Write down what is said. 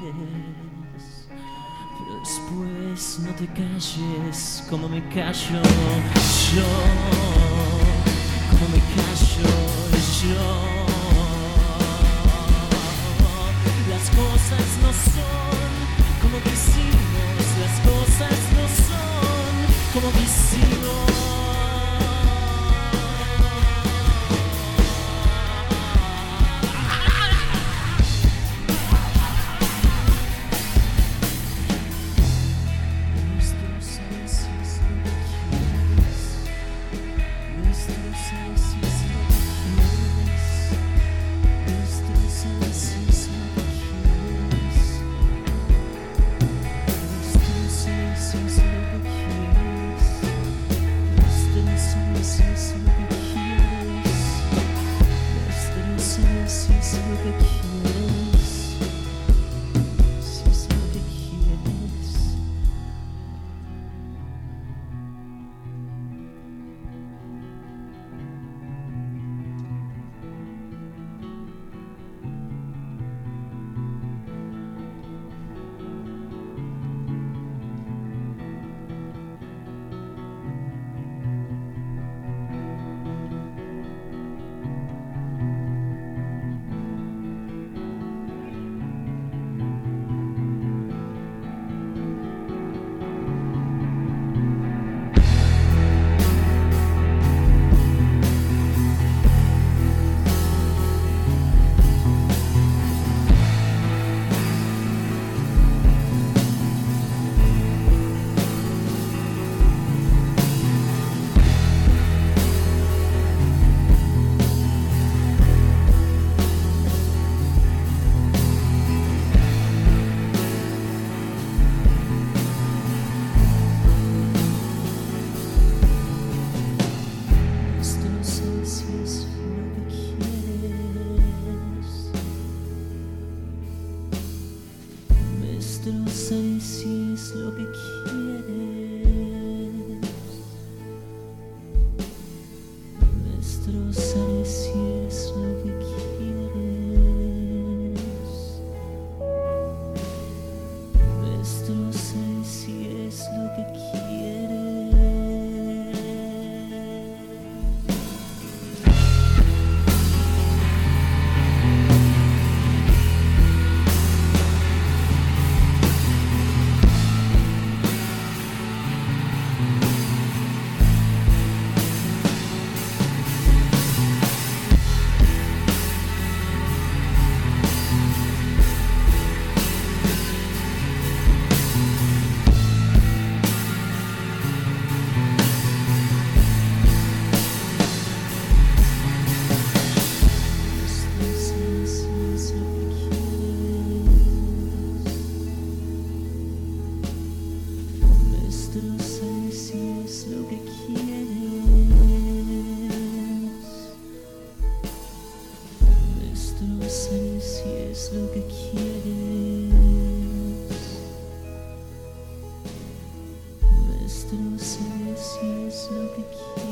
quieres, pero después no te calles como me callo yo, como me callo yo. Las cosas no son como quisimos, las cosas no son como quisimos. Destrozar si es lo que quieres. Destrozar si es lo que quieres. Destrozar si es lo que quieres. Destrozar si es lo que quieres. Destrozar si es lo que quieres. Destrozar si es lo que quieres.